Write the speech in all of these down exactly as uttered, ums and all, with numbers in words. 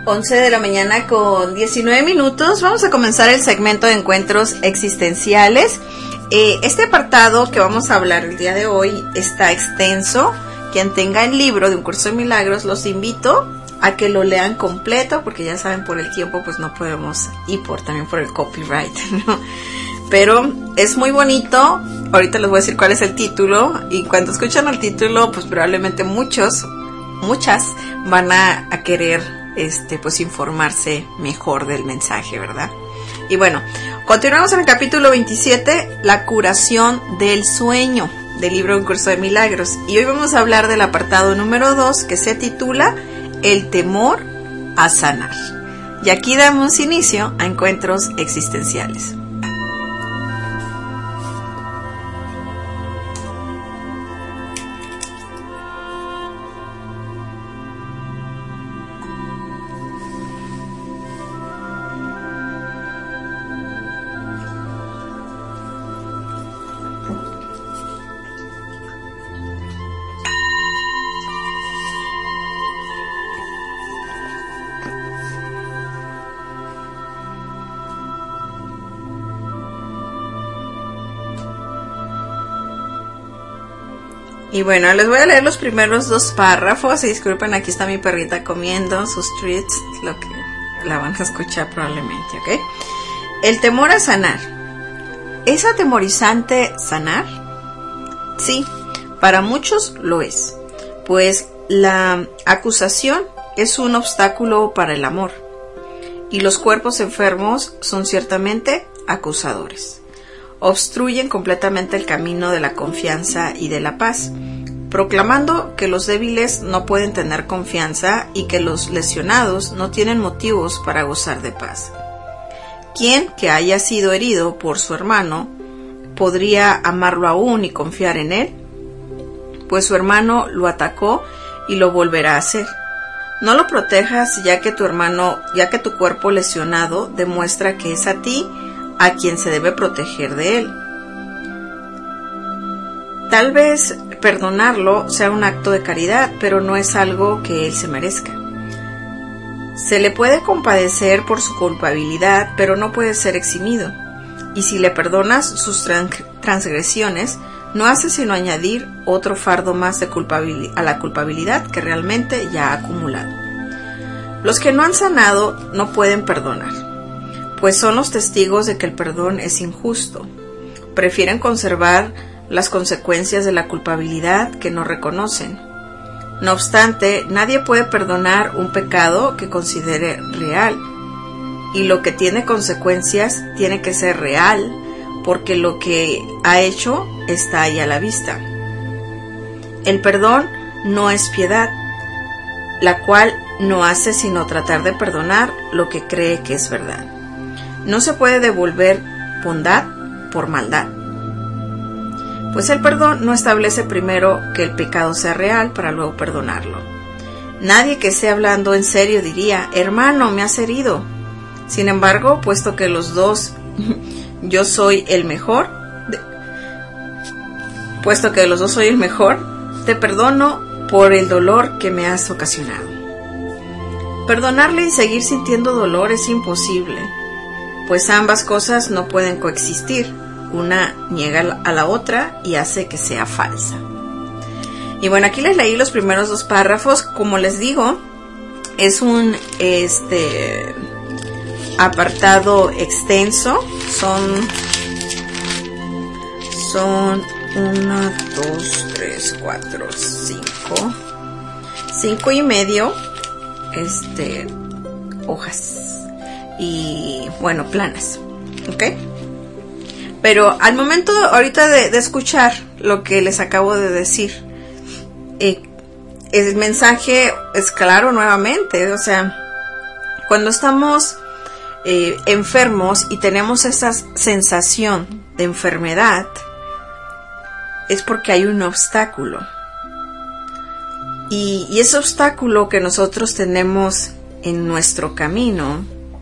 once de la mañana con diecinueve minutos. Vamos a comenzar el segmento de encuentros existenciales. Eh, este apartado que vamos a hablar el día de hoy está extenso. Quien tenga el libro de Un Curso de Milagros, los invito a que lo lean completo, porque ya saben, por el tiempo pues no podemos, y por también por el copyright, ¿no? Pero es muy bonito. Ahorita les voy a decir cuál es el título, y cuando escuchan el título pues probablemente muchos, muchas van a, a querer este pues informarse mejor del mensaje, ¿verdad? Y bueno, continuamos en el capítulo veintisiete, la curación del sueño, del libro Un Curso de Milagros, y hoy vamos a hablar del apartado número dos, que se titula El temor a sanar. Y aquí damos inicio a encuentros existenciales. Y bueno, les voy a leer los primeros dos párrafos. Y disculpen, aquí está mi perrita comiendo sus treats, lo que la van a escuchar probablemente, ¿ok? El temor a sanar. ¿Es atemorizante sanar? Sí, para muchos lo es, pues la acusación es un obstáculo para el amor, y los cuerpos enfermos son ciertamente acusadores. Obstruyen completamente el camino de la confianza y de la paz, proclamando que los débiles no pueden tener confianza y que los lesionados no tienen motivos para gozar de paz. Quien que haya sido herido por su hermano podría amarlo aún y confiar en él, pues su hermano lo atacó y lo volverá a hacer. No lo protejas, ya que tu hermano, ya que tu cuerpo lesionado demuestra que es a ti a quien se debe proteger de él. Tal vez perdonarlo sea un acto de caridad, pero no es algo que él se merezca. Se le puede compadecer por su culpabilidad, pero no puede ser eximido. Y si le perdonas sus transgresiones, no hace sino añadir otro fardo más de culpabil- a la culpabilidad que realmente ya ha acumulado. Los que no han sanado no pueden perdonar, pues son los testigos de que el perdón es injusto. Prefieren conservar las consecuencias de la culpabilidad que no reconocen. No obstante, nadie puede perdonar un pecado que considere real, y lo que tiene consecuencias tiene que ser real, porque lo que ha hecho está ahí a la vista. El perdón no es piedad, la cual no hace sino tratar de perdonar lo que cree que es verdad. No se puede devolver bondad por maldad, pues el perdón no establece primero que el pecado sea real para luego perdonarlo. Nadie que esté hablando en serio diría: hermano, me has herido. Sin embargo, puesto que los dos, yo soy el mejor, de, puesto que los dos soy el mejor, te perdono por el dolor que me has ocasionado. Perdonarle y seguir sintiendo dolor es imposible, pues ambas cosas no pueden coexistir. Una niega a la otra y hace que sea falsa. Y bueno, aquí les leí los primeros dos párrafos. Como les digo, es un este apartado extenso. Son son una, dos, tres, cuatro, cinco, cinco y medio este hojas. Y bueno, planas, ¿ok? Pero al momento ahorita de, de escuchar lo que les acabo de decir, eh, el mensaje es claro nuevamente. O sea, cuando estamos eh, enfermos y tenemos esa sensación de enfermedad, es porque hay un obstáculo. Y, y ese obstáculo que nosotros tenemos en nuestro camino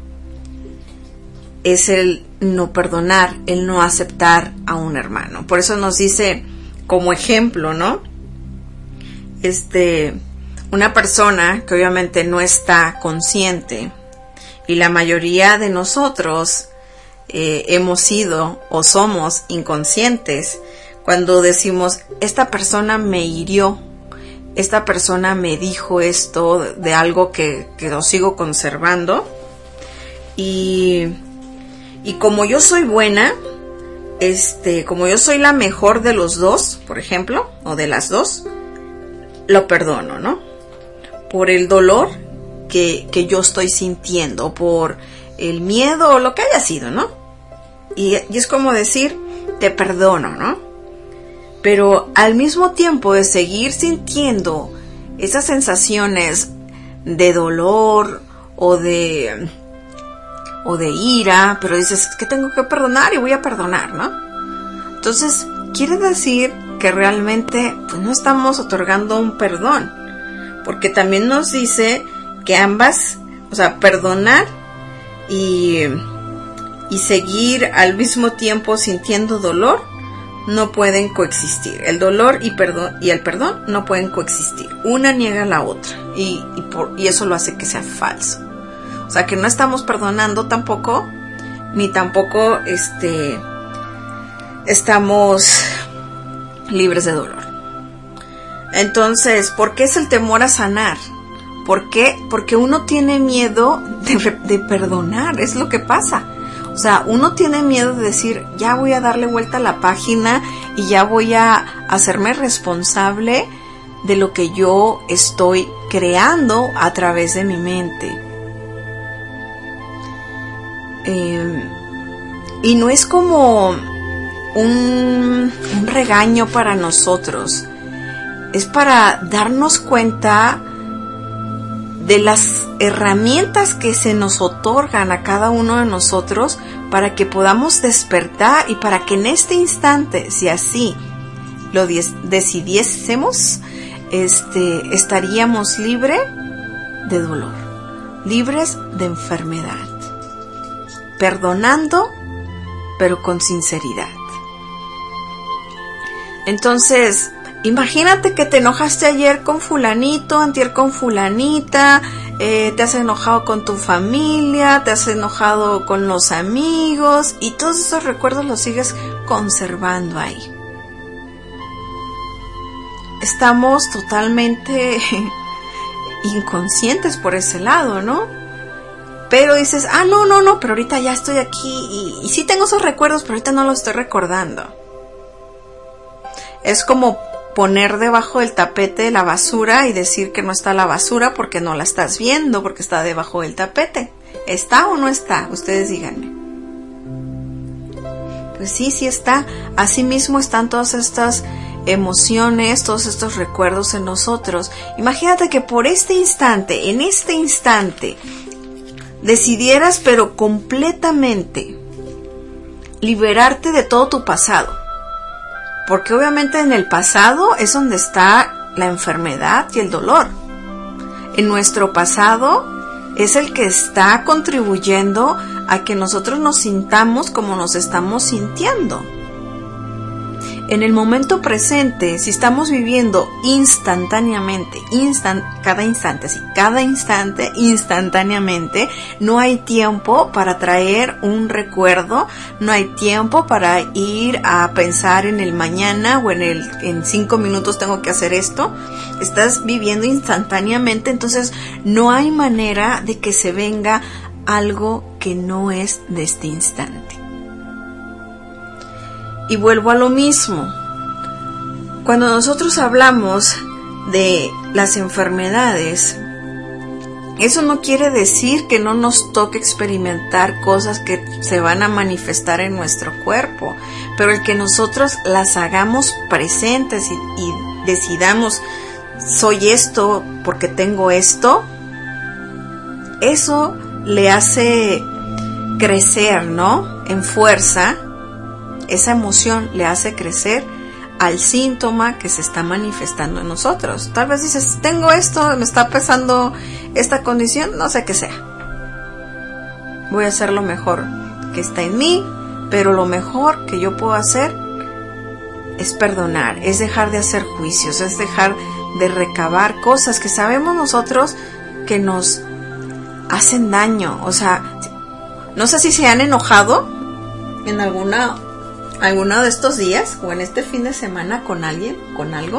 es el no perdonar, el no aceptar a un hermano. Por eso nos dice como ejemplo, ¿no? Este, una persona que obviamente no está consciente, y la mayoría de nosotros eh, hemos sido o somos inconscientes cuando decimos, esta persona me hirió, esta persona me dijo esto de algo que, que lo sigo conservando, y, y como yo soy buena, este, como yo soy la mejor de los dos, por ejemplo, o de las dos, lo perdono, ¿no? Por el dolor que, que yo estoy sintiendo, por el miedo o lo que haya sido, ¿no? Y, y es como decir, te perdono, ¿no? Pero al mismo tiempo de seguir sintiendo esas sensaciones de dolor o de, o de ira, pero dices, es que tengo que perdonar y voy a perdonar, ¿no? Entonces, quiere decir que realmente pues, no estamos otorgando un perdón, porque también nos dice que ambas, o sea, perdonar y, y seguir al mismo tiempo sintiendo dolor no pueden coexistir. El dolor y, perdón, y el perdón no pueden coexistir. Una niega a la otra y, y, por, y eso lo hace que sea falso. O sea, que no estamos perdonando tampoco, ni tampoco este, estamos libres de dolor. Entonces, ¿por qué es el temor a sanar? ¿Por qué? Porque uno tiene miedo de, de perdonar, es lo que pasa. O sea, uno tiene miedo de decir, ya voy a darle vuelta a la página y ya voy a hacerme responsable de lo que yo estoy creando a través de mi mente. Eh, y no es como un, un regaño para nosotros, es para darnos cuenta de las herramientas que se nos otorgan a cada uno de nosotros para que podamos despertar y para que en este instante, si así lo decidiésemos, este, estaríamos libres de dolor, libres de enfermedad, perdonando, pero con sinceridad. Entonces, imagínate que te enojaste ayer con fulanito, antier con fulanita, eh, te has enojado con tu familia, te has enojado con los amigos y todos esos recuerdos los sigues conservando ahí. Estamos totalmente inconscientes por ese lado, ¿no? Pero dices, ah, no, no, no, pero ahorita ya estoy aquí y, y sí tengo esos recuerdos, pero ahorita no los estoy recordando. Es como poner debajo del tapete la basura y decir que no está la basura porque no la estás viendo, porque está debajo del tapete. ¿Está o no está? Ustedes díganme. Pues sí, sí está. Asimismo están todas estas emociones, todos estos recuerdos en nosotros. Imagínate que por este instante, en este instante, decidieras pero completamente liberarte de todo tu pasado. Porque obviamente en el pasado es donde está la enfermedad y el dolor. En nuestro pasado es el que está contribuyendo a que nosotros nos sintamos como nos estamos sintiendo. En el momento presente, si estamos viviendo instantáneamente, instant, cada instante, sí, cada instante, instantáneamente, no hay tiempo para traer un recuerdo, no hay tiempo para ir a pensar en el mañana o en el, en cinco minutos tengo que hacer esto. Estás viviendo instantáneamente, entonces no hay manera de que se venga algo que no es de este instante. Y vuelvo a lo mismo. Cuando nosotros hablamos de las enfermedades, eso no quiere decir que no nos toque experimentar cosas que se van a manifestar en nuestro cuerpo, pero el que nosotros las hagamos presentes y, y decidamos, soy esto porque tengo esto, eso le hace crecer, ¿no? En fuerza. Esa emoción le hace crecer al síntoma que se está manifestando en nosotros. Tal vez dices, tengo esto, me está pesando esta condición, no sé qué sea. Voy a hacer lo mejor que está en mí, pero lo mejor que yo puedo hacer es perdonar, es dejar de hacer juicios, es dejar de recabar cosas que sabemos nosotros que nos hacen daño. O sea, no sé si se han enojado en alguna alguno de estos días o en este fin de semana con alguien, con algo,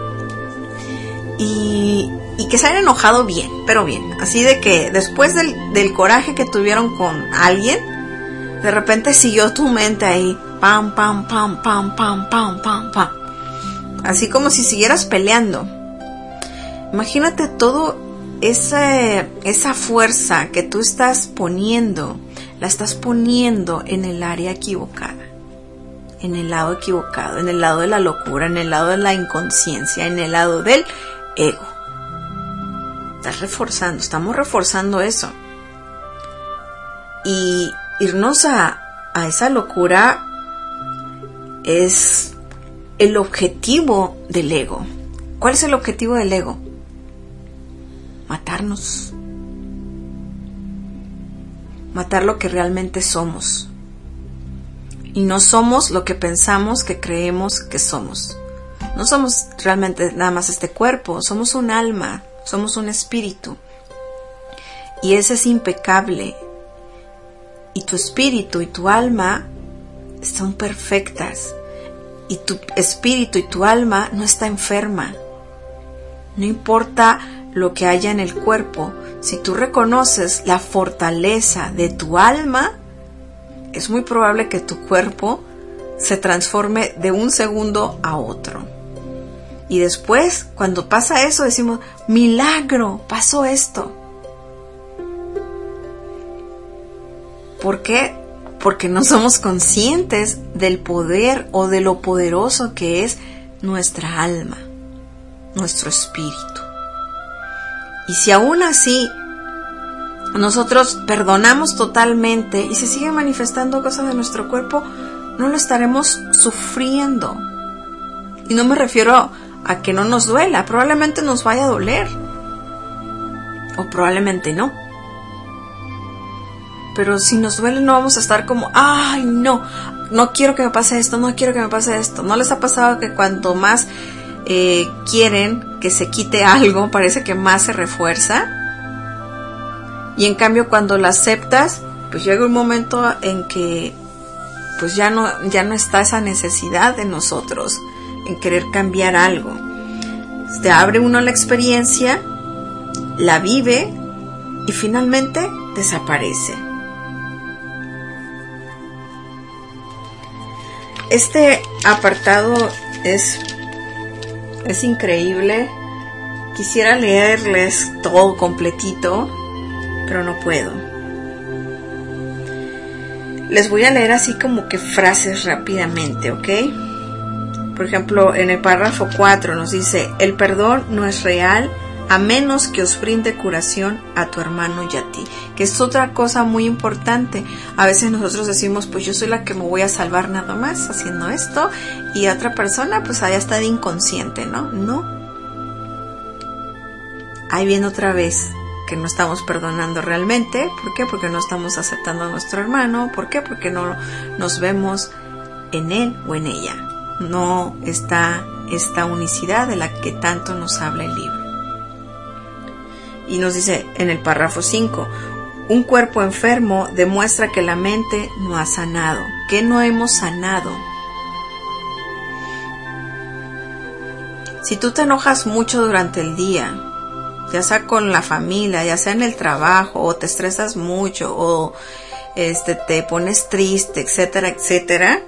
y, y que se han enojado bien, pero bien, así de que después del, del coraje que tuvieron con alguien, de repente siguió tu mente ahí, pam, pam, pam, pam, pam, pam, pam, pam, así como si siguieras peleando. Imagínate todo esa, esa fuerza que tú estás poniendo, la estás poniendo en el área equivocada, en el lado equivocado, en el lado de la locura, en el lado de la inconsciencia, en el lado del ego. Estás reforzando, estamos reforzando eso. Y irnos a, a esa locura es el objetivo del ego. ¿Cuál es el objetivo del ego? Matarnos. Matar lo que realmente somos. Y no somos lo que pensamos que creemos que somos. No somos realmente nada más este cuerpo, somos un alma, somos un espíritu. Y ese es impecable. Y tu espíritu y tu alma son perfectas. Y tu espíritu y tu alma no está enferma. No importa lo que haya en el cuerpo, si tú reconoces la fortaleza de tu alma, es muy probable que tu cuerpo se transforme de un segundo a otro. Y después, cuando pasa eso, decimos, milagro, pasó esto. ¿Por qué? Porque no somos conscientes del poder o de lo poderoso que es nuestra alma, nuestro espíritu. Y si aún así nosotros perdonamos totalmente y se siguen manifestando cosas de nuestro cuerpo, no lo estaremos sufriendo. Y no me refiero a que no nos duela, probablemente nos vaya a doler. O probablemente no. Pero si nos duele no vamos a estar como, ay no, no quiero que me pase esto, no quiero que me pase esto. ¿No les ha pasado que cuanto más eh, quieren que se quite algo, parece que más se refuerza? Y en cambio cuando lo aceptas, pues llega un momento en que pues ya no, ya no está esa necesidad de nosotros en querer cambiar algo. Se abre uno la experiencia, la vive y finalmente desaparece. Este apartado es, es increíble. Quisiera leerles todo completito, pero no puedo. Les voy a leer así como que frases rápidamente, ¿ok? Por ejemplo, en el párrafo cuatro nos dice, el perdón no es real a menos que os brinde curación a tu hermano y a ti. Que es otra cosa muy importante. A veces nosotros decimos, pues yo soy la que me voy a salvar nada más haciendo esto, y a otra persona pues allá está de inconsciente, ¿no? No. Ahí viene otra vez que no estamos perdonando realmente. ¿Por qué? Porque no estamos aceptando a nuestro hermano. ¿Por qué? Porque no nos vemos en él o en ella. No está esta unicidad de la que tanto nos habla el libro. Y nos dice en el párrafo cinco, un cuerpo enfermo demuestra que la mente no ha sanado, que no hemos sanado. Si tú te enojas mucho durante el día, ya sea con la familia, ya sea en el trabajo, o te estresas mucho, o este, te pones triste, etcétera, etcétera,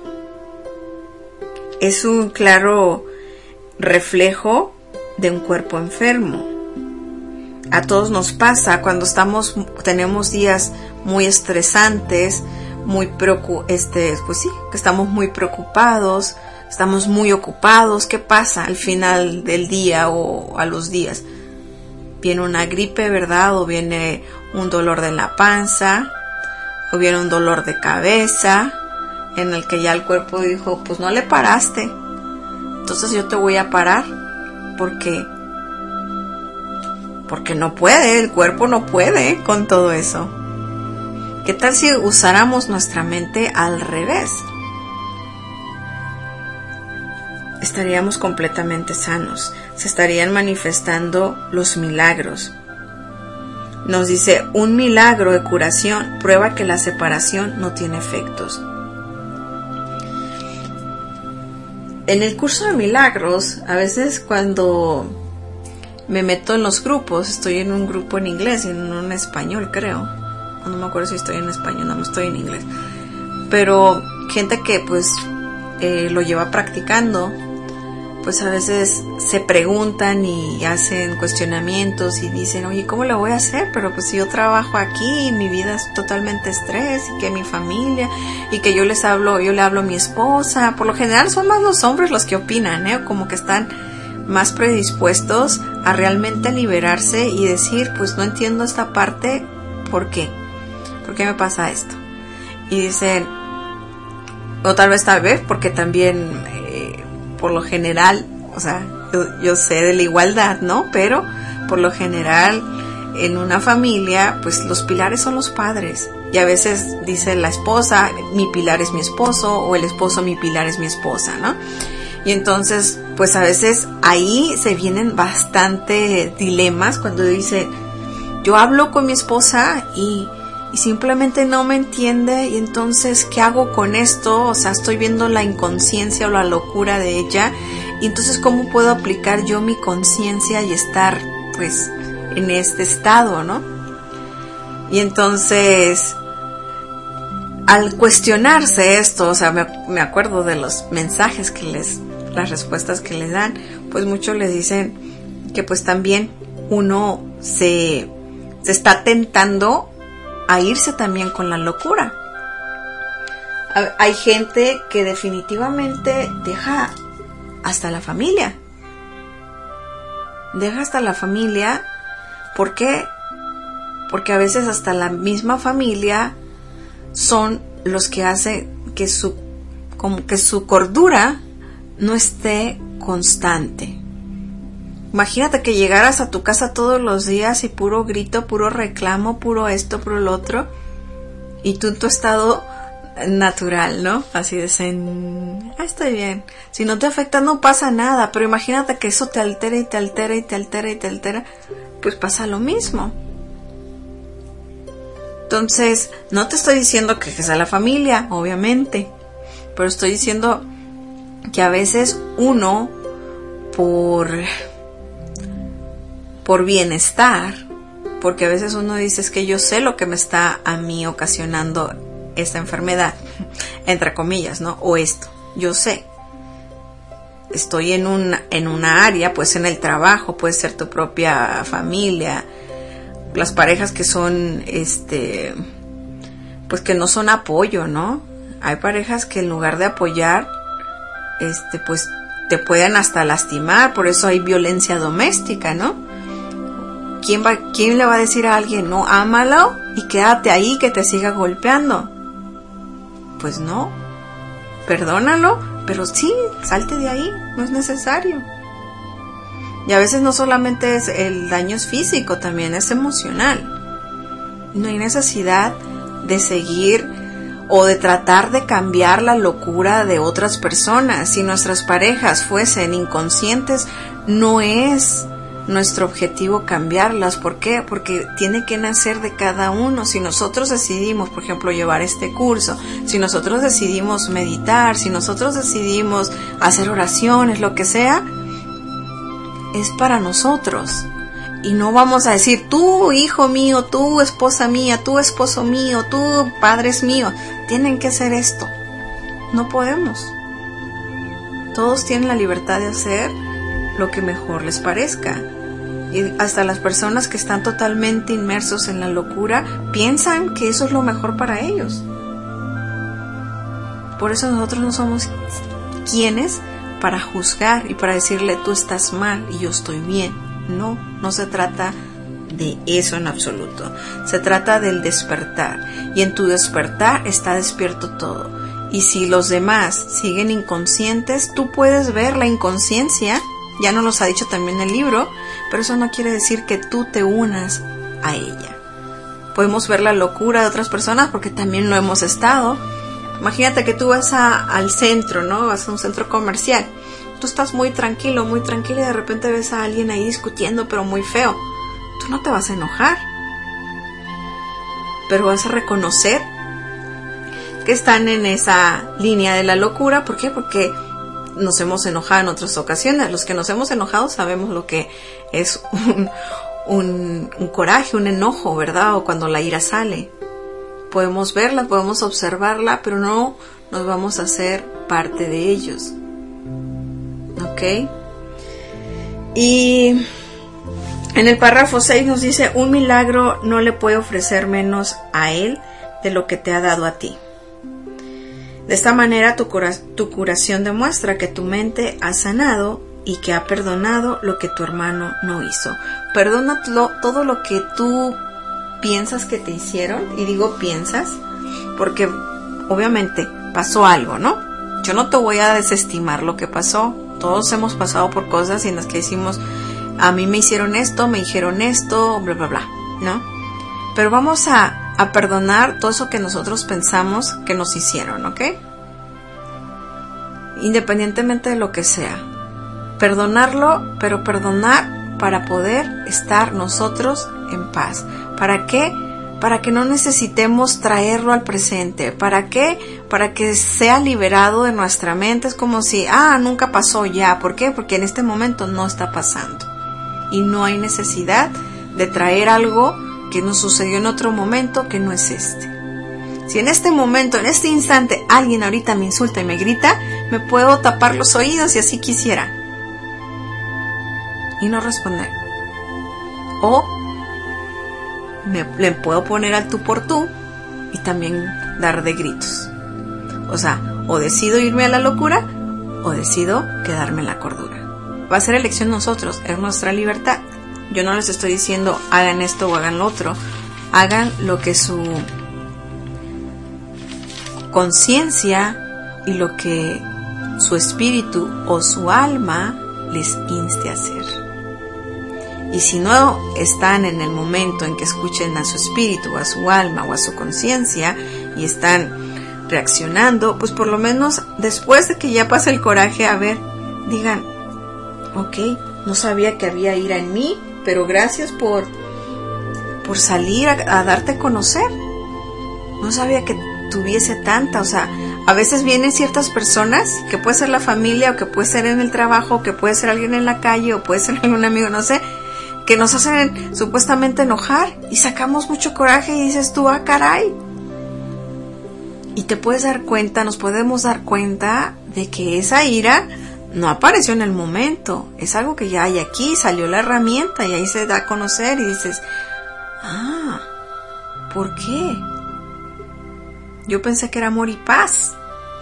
es un claro reflejo de un cuerpo enfermo. A todos nos pasa cuando estamos, tenemos días muy estresantes, muy preocu- este, pues sí, que estamos muy preocupados, estamos muy ocupados. ¿Qué pasa al final del día o a los días? Viene una gripe, ¿verdad? O viene un dolor de la panza, o viene un dolor de cabeza, en el que ya el cuerpo dijo, pues no le paraste, entonces yo te voy a parar, porque porque no puede, el cuerpo no puede con todo eso. ¿Qué tal si usáramos nuestra mente al revés? estaríamos completamente sanos. Se estarían manifestando los milagros. Nos dice, un milagro de curación prueba que la separación no tiene efectos. En el curso de milagros, a veces cuando me meto en los grupos, estoy en un grupo en inglés y en uno en español, creo. No me acuerdo si estoy en español, no, no estoy en inglés. Pero gente que pues eh, lo lleva practicando, pues a veces se preguntan y hacen cuestionamientos y dicen, oye, ¿cómo lo voy a hacer? Pero pues si yo trabajo aquí y mi vida es totalmente estrés y que mi familia y que yo les hablo, yo le hablo a mi esposa. Por lo general son más los hombres los que opinan, ¿eh? Como que están más predispuestos a realmente liberarse y decir, pues no entiendo esta parte, ¿por qué? ¿Por qué me pasa esto? Y dicen, o tal vez tal vez porque también eh, por lo general, o sea, yo, yo sé de la igualdad, ¿no? Pero por lo general en una familia, pues los pilares son los padres. Y a veces dice la esposa, mi pilar es mi esposo, o el esposo, mi pilar es mi esposa, ¿no? Y entonces, pues a veces ahí se vienen bastante dilemas cuando dice, yo hablo con mi esposa y, y simplemente no me entiende, y entonces, ¿qué hago con esto? O sea, estoy viendo la inconsciencia o la locura de ella, y entonces, ¿cómo puedo aplicar yo mi conciencia y estar, pues, en este estado, ¿no? Y entonces, al cuestionarse esto, o sea, me, me acuerdo de los mensajes que les, las respuestas que les dan, pues muchos les dicen que pues también uno se, se está tentando a irse también con la locura. Hay gente que definitivamente deja hasta la familia. Deja hasta la familia. ¿Por qué? Porque a veces hasta la misma familia son los que hacen que su, como que su cordura no esté constante. Imagínate que llegaras a tu casa todos los días y puro grito, puro reclamo, puro esto, puro lo otro, y tú en tu estado natural, ¿no? Así de zen, ah, estoy bien. Si no te afecta no pasa nada, pero imagínate que eso te altera y te altera y te altera y te altera, pues pasa lo mismo. Entonces, no te estoy diciendo que sea la familia, obviamente, pero estoy diciendo que a veces uno, por, por bienestar, porque a veces uno dice, es que yo sé lo que me está a mí ocasionando esta enfermedad, entre comillas, ¿no? O esto, yo sé. Estoy en un, en una área, pues en el trabajo, puede ser tu propia familia, las parejas que son, este, pues que no son apoyo, ¿no? Hay parejas que en lugar de apoyar, este, pues te pueden hasta lastimar, por eso hay violencia doméstica, ¿no? ¿Quién va, quién le va a decir a alguien, no, ámalo y quédate ahí que te siga golpeando? Pues no, perdónalo, pero sí, salte de ahí, no es necesario. Y a veces no solamente es el daño es físico, también es emocional. No hay necesidad de seguir o de tratar de cambiar la locura de otras personas. Si nuestras parejas fuesen inconscientes, no es nuestro objetivo cambiarlas. ¿Por qué? Porque tiene que nacer de cada uno. Si nosotros decidimos, por ejemplo, llevar este curso, si nosotros decidimos meditar, si nosotros decidimos hacer oraciones, lo que sea, es para nosotros. Y no vamos a decir, tú hijo mío, tú esposa mía, tú esposo mío, tú padres míos, tienen que hacer esto. No podemos. Todos tienen la libertad de hacer lo que mejor les parezca. Y hasta las personas que están totalmente inmersos en la locura piensan que eso es lo mejor para ellos. Por eso nosotros no somos quienes para juzgar y para decirle tú estás mal y yo estoy bien. No, no se trata de eso en absoluto. Se trata del despertar. Y en tu despertar está despierto todo. Y si los demás siguen inconscientes, tú puedes ver la inconsciencia. Ya nos los ha dicho también el libro. Pero eso no quiere decir que tú te unas a ella. Podemos ver la locura de otras personas porque también lo hemos estado. Imagínate que tú vas a, al centro, ¿no? Vas a un centro comercial Tú estás muy tranquilo, muy tranquilo y de repente ves a alguien ahí discutiendo, pero muy feo. Tú no te vas a enojar, pero vas a reconocer que están en esa línea de la locura. ¿Por qué? Porque nos hemos enojado en otras ocasiones. Los que nos hemos enojado sabemos lo que es un, un, un coraje, un enojo, ¿verdad? O cuando la ira sale. Podemos verla, podemos observarla, pero no nos vamos a hacer parte de ellos. ¿Ok? Y en el párrafo seis nos dice: un milagro no le puede ofrecer menos a él de lo que te ha dado a ti. De esta manera tu, cura, tu curación demuestra que tu mente ha sanado y que ha perdonado lo que tu hermano no hizo. Perdona todo lo que tú piensas que te hicieron, y digo piensas porque obviamente pasó algo, ¿no? Yo no te voy a desestimar lo que pasó. Todos hemos pasado por cosas en las que decimos: a mí me hicieron esto, me dijeron esto, bla, bla, bla, ¿no? Pero vamos a, a perdonar todo eso que nosotros pensamos que nos hicieron, ¿ok? Independientemente de lo que sea. Perdonarlo, pero perdonar para poder estar nosotros en paz. ¿Para qué? Para que no necesitemos traerlo al presente. ¿Para qué? Para que sea liberado de nuestra mente. Es como si, ah, nunca pasó ya. ¿Por qué? Porque en este momento no está pasando. Y no hay necesidad de traer algo que nos sucedió en otro momento que no es este. Si en este momento, en este instante, alguien ahorita me insulta y me grita, me puedo tapar los oídos si así quisiera y no responder. O me, le puedo poner al tú por tú y también dar de gritos. O sea, o decido irme a la locura o decido quedarme en la cordura. Va a ser elección nosotros, es nuestra libertad. Yo no les estoy diciendo hagan esto o hagan lo otro. Hagan lo que su conciencia y lo que su espíritu o su alma les inste a hacer. Y si no están en el momento en que escuchen a su espíritu, a su alma o a su conciencia y están reaccionando, pues por lo menos después de que ya pase el coraje, a ver, digan: ok, no sabía que había ira en mí, pero gracias por, por salir a, a darte a conocer. No sabía que tuviese tanta, o sea, a veces vienen ciertas personas, que puede ser la familia, o que puede ser en el trabajo, o que puede ser alguien en la calle, o puede ser algún amigo, no sé, que nos hacen supuestamente enojar, y sacamos mucho coraje, y dices tú, ah, caray. Y te puedes dar cuenta, nos podemos dar cuenta de que esa ira no apareció en el momento, es algo que ya hay aquí, salió la herramienta, y ahí se da a conocer, y dices, ah, ¿por qué? Yo pensé que era amor y paz.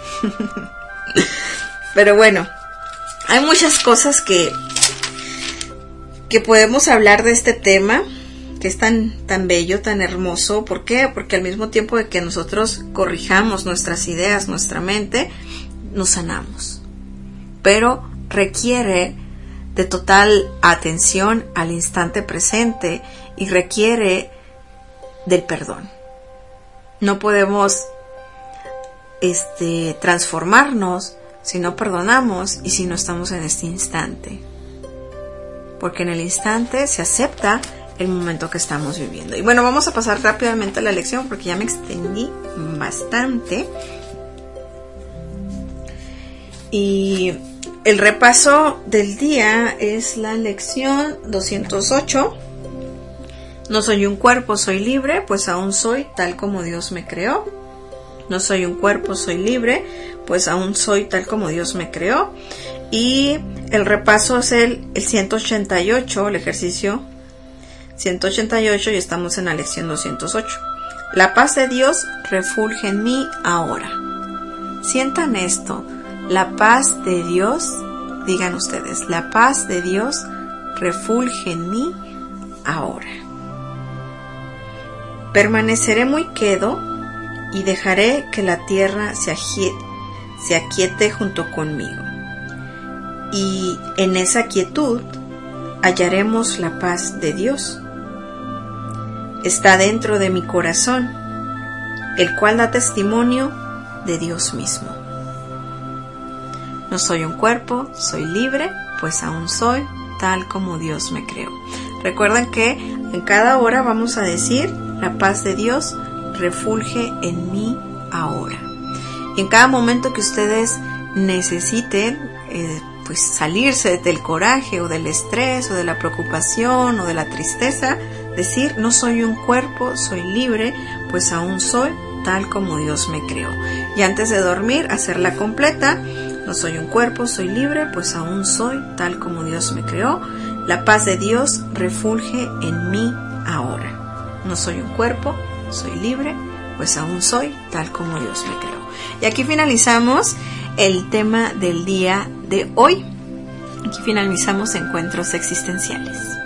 Pero bueno, hay muchas cosas que que podemos hablar de este tema, que es tan tan bello, tan hermoso. ¿Por qué? Porque al mismo tiempo de que nosotros corrijamos nuestras ideas, nuestra mente, nos sanamos. Pero requiere de total atención al instante presente y requiere del perdón. No podemos este, transformarnos si no perdonamos y si no estamos en este instante. Porque en el instante se acepta el momento que estamos viviendo. Y bueno, vamos a pasar rápidamente a la lección porque ya me extendí bastante. Y el repaso del día es la lección doscientos ocho. No soy un cuerpo, soy libre, pues aún soy tal como Dios me creó. No soy un cuerpo, soy libre, pues aún soy tal como Dios me creó. Y el repaso es el, el ciento ochenta y ocho, el ejercicio ciento ochenta y ocho, y estamos en la lección doscientos ocho. La paz de Dios refulge en mí ahora. Sientan esto, la paz de Dios, digan ustedes, la paz de Dios refulge en mí ahora. Permaneceré muy quedo y dejaré que la tierra se agiete, se aquiete junto conmigo. Y en esa quietud hallaremos la paz de Dios. Está dentro de mi corazón, el cual da testimonio de Dios mismo. No soy un cuerpo, soy libre, pues aún soy tal como Dios me creó. Recuerden que en cada hora vamos a decir: la paz de Dios refulge en mí ahora. Y en cada momento que ustedes necesiten eh, pues salirse del coraje o del estrés o de la preocupación o de la tristeza, decir: no soy un cuerpo, soy libre, pues aún soy tal como Dios me creó. Y antes de dormir, hacerla completa: no soy un cuerpo, soy libre, pues aún soy tal como Dios me creó. La paz de Dios refulge en mí ahora. No soy un cuerpo, soy libre, pues aún soy tal como Dios me creó. Y aquí finalizamos el tema del día de hoy. Aquí finalizamos Encuentros Existenciales.